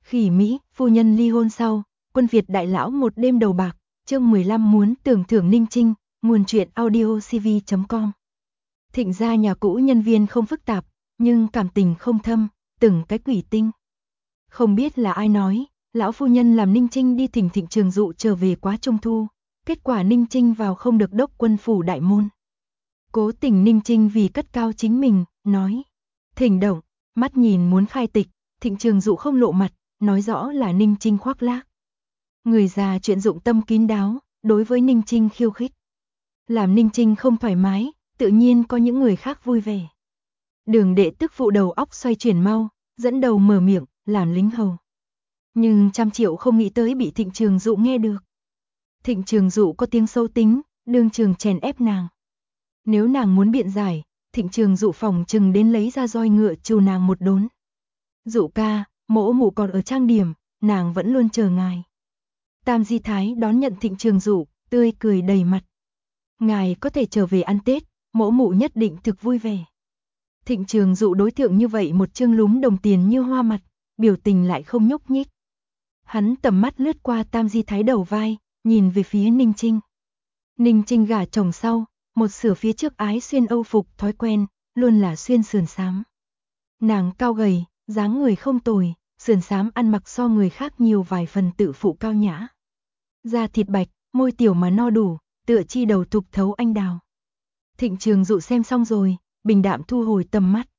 Khỉ Mỹ, phu nhân ly hôn sau, quân Việt đại lão một đêm đầu bạc, chương 15 muốn tưởng thưởng Ninh Trinh, nguồn truyện audiocv.com. Thịnh gia nhà cũ nhân viên không phức tạp, nhưng cảm tình không thâm, từng cái quỷ tinh. Không biết là ai nói, lão phu nhân làm Ninh Trinh đi thỉnh Thịnh Trường Dụ trở về quá Trung Thu, kết quả Ninh Trinh vào không được đốc quân phủ đại môn. Cố tình Ninh Trinh vì cất cao chính mình, nói: "Thỉnh động", mắt nhìn muốn khai tịch, Thịnh Trường Dụ không lộ mặt, nói rõ là Ninh Trinh khoác lác. Người già chuyện dụng tâm kín đáo, đối với Ninh Trinh khiêu khích. Làm Ninh Trinh không thoải mái, tự nhiên có những người khác vui vẻ. Đường đệ tức phụ đầu óc xoay chuyển mau, dẫn đầu mở miệng, làm lính hầu. Nhưng 100 triệu không nghĩ tới bị Thịnh Trường Dụ nghe được. Thịnh Trường Dụ có tiếng sâu tính, đương trường chèn ép nàng. Nếu nàng muốn biện giải, Thịnh Trường Dụ phòng chừng đến lấy ra roi ngựa trù nàng một đốn. Dụ ca, mỗ mụ còn ở trang điểm, nàng vẫn luôn chờ ngài. Tam Di Thái đón nhận Thịnh Trường Dụ, tươi cười đầy mặt. Ngài có thể trở về ăn Tết, mỗ mụ nhất định thực vui vẻ. Thịnh Trường Dụ đối tượng như vậy một trương lúm đồng tiền như hoa mặt, biểu tình lại không nhúc nhích. Hắn tầm mắt lướt qua Tam Di Thái đầu vai, nhìn về phía Ninh Trinh. Ninh Trinh gả chồng sau, một sửa phía trước ái xuyên Âu phục thói quen, luôn là xuyên sườn xám. Nàng cao gầy, dáng người không tồi, sườn xám ăn mặc so người khác nhiều vài phần tự phụ cao nhã. Da thịt bạch, môi tiểu mà no đủ, tựa chi đầu thục thấu anh đào. Thịnh Trường Dụ xem xong rồi, bình đạm thu hồi tầm mắt.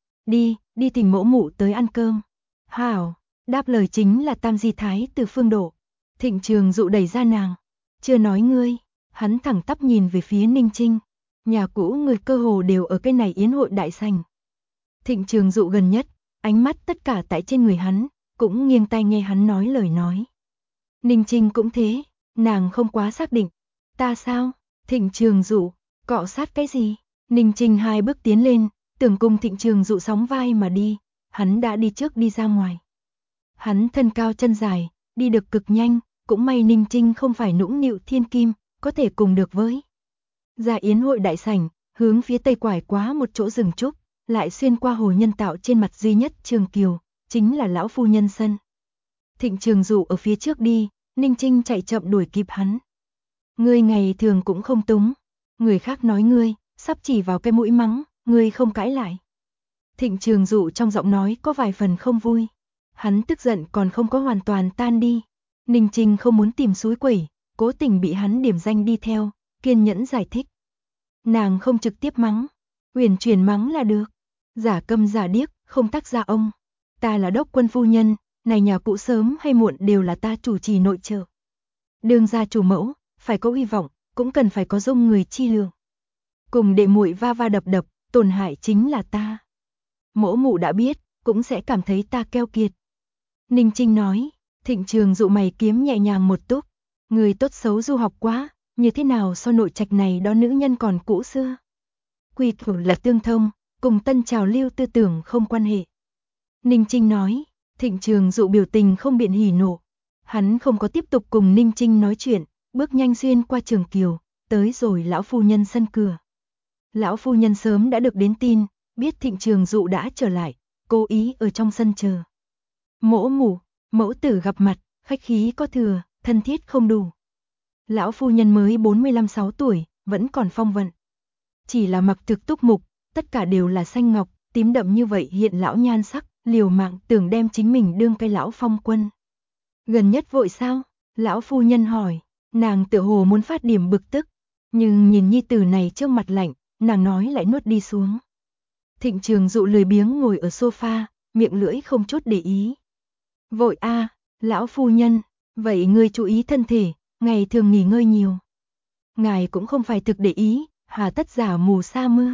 Đi thỉnh mỗ mụ tới ăn cơm. Hảo, đáp lời chính là Tam Di Thái từ Phương Độ. Thịnh Trường Dụ đẩy ra nàng. Chưa nói ngươi, hắn thẳng tắp nhìn về phía Ninh Trinh. Nhà cũ người cơ hồ đều ở cái này yến hội đại sảnh. Thịnh Trường Dụ gần nhất, ánh mắt tất cả tại trên người hắn, cũng nghiêng tai nghe hắn nói lời nói. Ninh Trinh cũng thế, nàng không quá xác định. Ta sao? Thịnh Trường Dụ, cọ sát cái gì? Ninh Trinh 2 bước tiến lên, tưởng cùng Thịnh Trường Dụ sóng vai mà đi, hắn đã đi trước đi ra ngoài. Hắn thân cao chân dài, đi được cực nhanh, cũng may Ninh Trinh không phải nũng nịu thiên kim, có thể cùng được với. Ra yến hội đại sảnh, hướng phía tây quải quá một chỗ rừng trúc, lại xuyên qua hồ nhân tạo trên mặt duy nhất Trường Kiều, chính là lão phu nhân sân. Thịnh Trường Dụ ở phía trước đi, Ninh Trinh chạy chậm đuổi kịp hắn. Ngươi ngày thường cũng không túng, người khác nói ngươi, sắp chỉ vào cái mũi mắng, ngươi không cãi lại. Thịnh Trường Dụ trong giọng nói có vài phần không vui. Hắn tức giận còn không có hoàn toàn tan đi. Ninh Trinh không muốn tìm suối quẩy, cố tình bị hắn điểm danh đi theo, kiên nhẫn giải thích. Nàng không trực tiếp mắng, huyền chuyển mắng là được. Giả câm giả điếc, không tác gia ông. Ta là đốc quân phu nhân, này nhà cũ sớm hay muộn đều là ta chủ trì nội trợ. Đương gia chủ mẫu, phải có hy vọng, cũng cần phải có dung người chi lượng. Cùng đệ muội va va đập đập, tổn hại chính là ta. Mỗ mụ đã biết, cũng sẽ cảm thấy ta keo kiệt. Ninh Trinh nói. Thịnh Trường Dụ mày kiếm nhẹ nhàng một túc. Người tốt xấu du học quá, như thế nào so nội trạch này đó nữ nhân còn cũ xưa. Quy củ là tương thông, cùng tân trào lưu tư tưởng không quan hệ. Ninh Trinh nói. Thịnh Trường Dụ biểu tình không biện hỉ nộ. Hắn không có tiếp tục cùng Ninh Trinh nói chuyện, bước nhanh xuyên qua Trường Kiều, tới rồi lão phu nhân sân cửa. Lão phu nhân sớm đã được đến tin, biết Thịnh Trường Dụ đã trở lại, cố ý ở trong sân chờ. Mỗ mụ, mẫu tử gặp mặt, khách khí có thừa, thân thiết không đủ. Lão phu nhân mới 45-6 tuổi, vẫn còn phong vận. Chỉ là mặc thực túc mục, tất cả đều là xanh ngọc, tím đậm như vậy hiện lão nhan sắc, liều mạng tưởng đem chính mình đương cái lão phong quân. Gần nhất vội sao? Lão phu nhân hỏi, nàng tựa hồ muốn phát điểm bực tức, nhưng nhìn nhi tử này trước mặt lạnh, nàng nói lại nuốt đi xuống. Thịnh Trường Dụ lười biếng ngồi ở sofa, miệng lưỡi không chút để ý. Vội a, lão phu nhân, vậy ngươi chú ý thân thể, ngày thường nghỉ ngơi nhiều. Ngài cũng không phải thực để ý, hà tất giả mù sa mưa.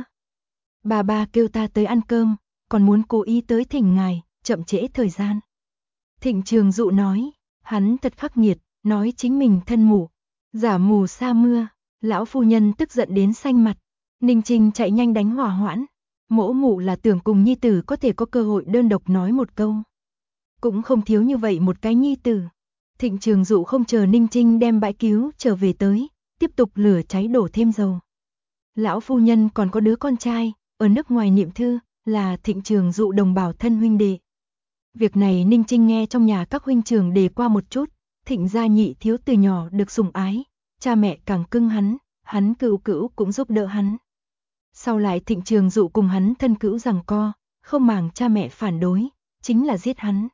Bà kêu ta tới ăn cơm, còn muốn cố ý tới thỉnh ngài, chậm trễ thời gian. Thịnh Trường Dụ nói, hắn thật khắc nghiệt, nói chính mình thân mù, giả mù sa mưa. Lão phu nhân tức giận đến xanh mặt. Ninh Trinh chạy nhanh đánh hỏa hoãn. Mỗ mụ là tưởng cùng nhi tử có thể có cơ hội đơn độc nói một câu. Cũng không thiếu như vậy một cái nhi tử. Thịnh Trường Dụ không chờ Ninh Trinh đem bãi cứu trở về tới, tiếp tục lửa cháy đổ thêm dầu. Lão phu nhân còn có đứa con trai, ở nước ngoài niệm thư, là Thịnh Trường Dụ đồng bào thân huynh đệ. Việc này Ninh Trinh nghe trong nhà các huynh trưởng đề qua một chút, Thịnh gia nhị thiếu từ nhỏ được sủng ái, cha mẹ càng cưng hắn cữu cữu cũng giúp đỡ hắn. Sau lại Thịnh Trường Dụ cùng hắn thân cữu giằng co, không màng cha mẹ phản đối, chính là giết hắn.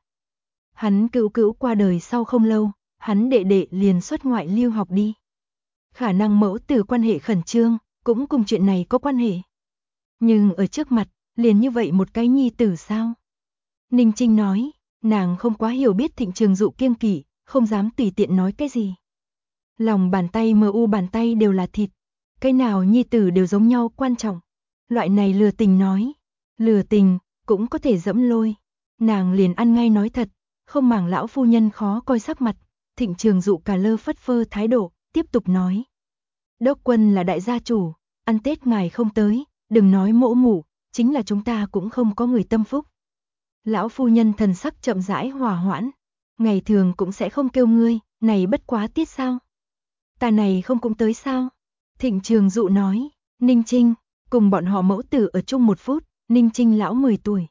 Hắn cữu cữu qua đời sau không lâu, hắn đệ đệ liền xuất ngoại lưu học đi. Khả năng mẫu tử quan hệ khẩn trương, cũng cùng chuyện này có quan hệ. Nhưng ở trước mặt, liền như vậy một cái nhi tử sao? Ninh Trinh nói, nàng không quá hiểu biết Thịnh Trường Dụ kiêng kỵ, không dám tùy tiện nói cái gì. Lòng bàn tay mu bàn tay đều là thịt, cái nào nhi tử đều giống nhau quan trọng. Loại này lừa tình nói, lừa tình cũng có thể dẫm lôi. Nàng liền ăn ngay nói thật, không màng lão phu nhân khó coi sắc mặt. Thịnh Trường Dụ cả lơ phất phơ thái độ, tiếp tục nói. Đốc quân là đại gia chủ, ăn Tết ngài không tới, đừng nói mỗ mủ, chính là chúng ta cũng không có người tâm phúc. Lão phu nhân thần sắc chậm rãi hòa hoãn, ngày thường cũng sẽ không kêu ngươi, này bất quá tiết sao? Ta này không cũng tới sao? Thịnh Trường Dụ nói, Ninh Trinh, cùng bọn họ mẫu tử ở chung một phút, Ninh Trinh lão 10 tuổi.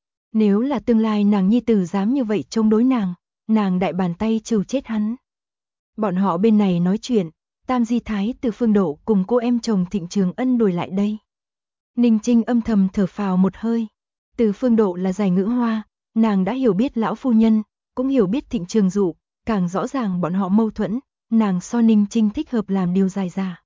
Nếu là tương lai nàng nhi tử dám như vậy chống đối nàng đại bàn tay trừ chết hắn. Bọn họ bên này nói chuyện, Tam Di Thái từ Phương Độ cùng cô em chồng Thịnh Trường Ân đuổi lại đây. Ninh Trinh âm thầm thở phào một hơi. Từ Phương Độ là giải ngữ hoa, nàng đã hiểu biết lão phu nhân, cũng hiểu biết Thịnh Trường Dụ, càng rõ ràng bọn họ mâu thuẫn, nàng so Ninh Trinh thích hợp làm điều dài giả.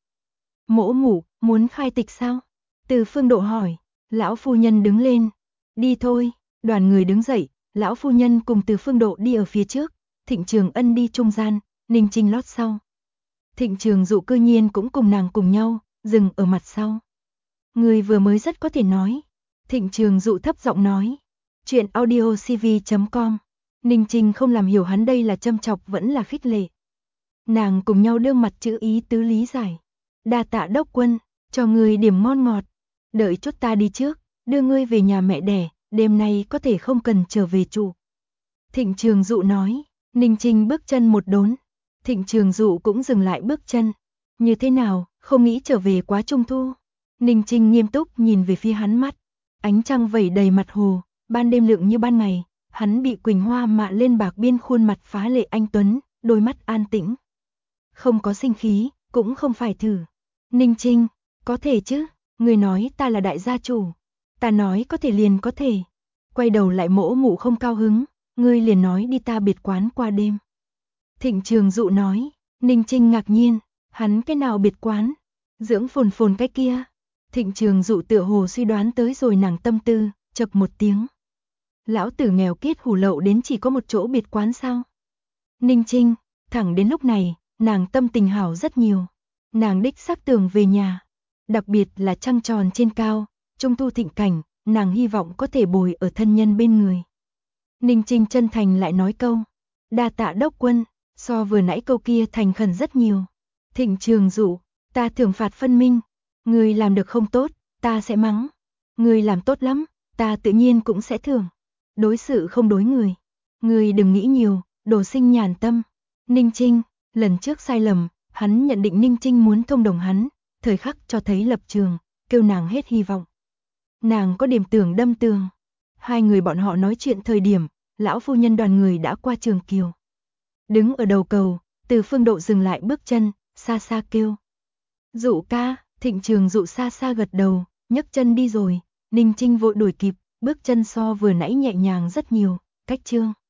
Mỗ mủ, muốn khai tịch sao? Từ Phương Độ hỏi, lão phu nhân đứng lên. Đi thôi, đoàn người đứng dậy, lão phu nhân cùng Từ Phương Độ đi ở phía trước, Thịnh Trường Ân đi trung gian, Ninh Trinh lót sau. Thịnh Trường Dụ cư nhiên cũng cùng nàng cùng nhau, dừng ở mặt sau. Người vừa mới rất có thể nói. Thịnh Trường Dụ thấp giọng nói. Chuyện audiocv.com. Ninh Trinh không làm hiểu hắn đây là châm chọc vẫn là khích lệ. Nàng cùng nhau đương mặt chữ ý tứ lý giải. Đa tạ đốc quân, cho người điểm ngon ngọt. Đợi chút ta đi trước, đưa ngươi về nhà mẹ đẻ, đêm nay có thể không cần trở về trụ. Thịnh Trường Dụ nói. Ninh Trinh bước chân một đốn. Thịnh Trường Dụ cũng dừng lại bước chân. Như thế nào, không nghĩ trở về quá trung thu? Ninh Trinh nghiêm túc nhìn về phía hắn mắt. Ánh trăng vẩy đầy mặt hồ, ban đêm lượng như ban ngày, hắn bị quỳnh hoa mạ lên bạc biên khuôn mặt phá lệ anh tuấn, đôi mắt an tĩnh. Không có sinh khí, cũng không phải thử. Ninh Trinh, có thể chứ, người nói ta là đại gia chủ. Ta nói có thể liền có thể. Quay đầu lại mỗ mụ không cao hứng, ngươi liền nói đi ta biệt quán qua đêm. Thịnh Trường Dụ nói, Ninh Trinh ngạc nhiên, hắn cái nào biệt quán? Dưỡng phồn phồn cái kia. Thịnh Trường Dụ tựa hồ suy đoán tới rồi nàng tâm tư, chậc một tiếng. Lão tử nghèo kiết hủ lậu đến chỉ có một chỗ biệt quán sao? Ninh Trinh, thẳng đến lúc này, nàng tâm tình hảo rất nhiều. Nàng đích xác tưởng về nhà. Đặc biệt là trăng tròn trên cao, trung thu thịnh cảnh, nàng hy vọng có thể bồi ở thân nhân bên người. Ninh Trinh chân thành lại nói câu. Đa tạ đốc quân, so vừa nãy câu kia thành khẩn rất nhiều. Thịnh Trường Dụ, ta thưởng phạt phân minh. Người làm được không tốt, ta sẽ mắng. Người làm tốt lắm, ta tự nhiên cũng sẽ thưởng. Đối sự không đối người. Người đừng nghĩ nhiều, đồ sinh nhàn tâm. Ninh Trinh, lần trước sai lầm, hắn nhận định Ninh Trinh muốn thông đồng hắn, thời khắc cho thấy lập trường, kêu nàng hết hy vọng. Nàng có điểm tưởng đâm tường. Hai người bọn họ nói chuyện thời điểm, lão phu nhân đoàn người đã qua Trường Kiều. Đứng ở đầu cầu, Từ Phương Độ dừng lại bước chân, xa xa kêu. Dụ ca. Thịnh Trường Dụ xa xa gật đầu, nhấc chân đi rồi. Ninh Trinh vội đuổi kịp, bước chân so vừa nãy nhẹ nhàng rất nhiều. Cách chương